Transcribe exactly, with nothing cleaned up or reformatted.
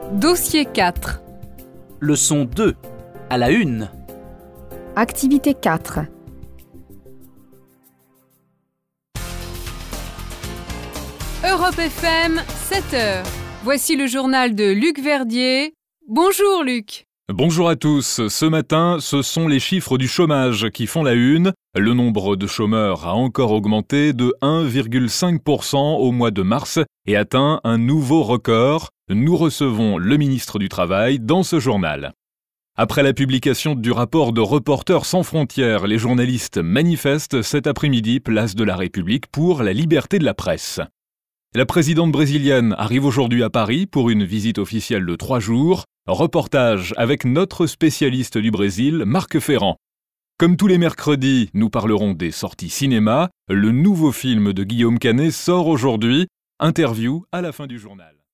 Dossier quatre. Leçon deux. À la une. Activité quatre. Europe F M, sept heures. Voici le journal de Luc Verdier. Bonjour Luc. Bonjour à tous. Ce matin, ce sont les chiffres du chômage qui font la une. Le nombre de chômeurs a encore augmenté de un virgule cinq pour cent au mois de mars et atteint un nouveau record. Nous recevons le ministre du Travail dans ce journal. Après la publication du rapport de Reporters sans frontières, les journalistes manifestent cet après-midi place de la République pour la liberté de la presse. La présidente brésilienne arrive aujourd'hui à Paris pour une visite officielle de trois jours. Reportage avec notre spécialiste du Brésil, Marc Ferrand. Comme tous les mercredis, nous parlerons des sorties cinéma. Le nouveau film de Guillaume Canet sort aujourd'hui. Interview à la fin du journal.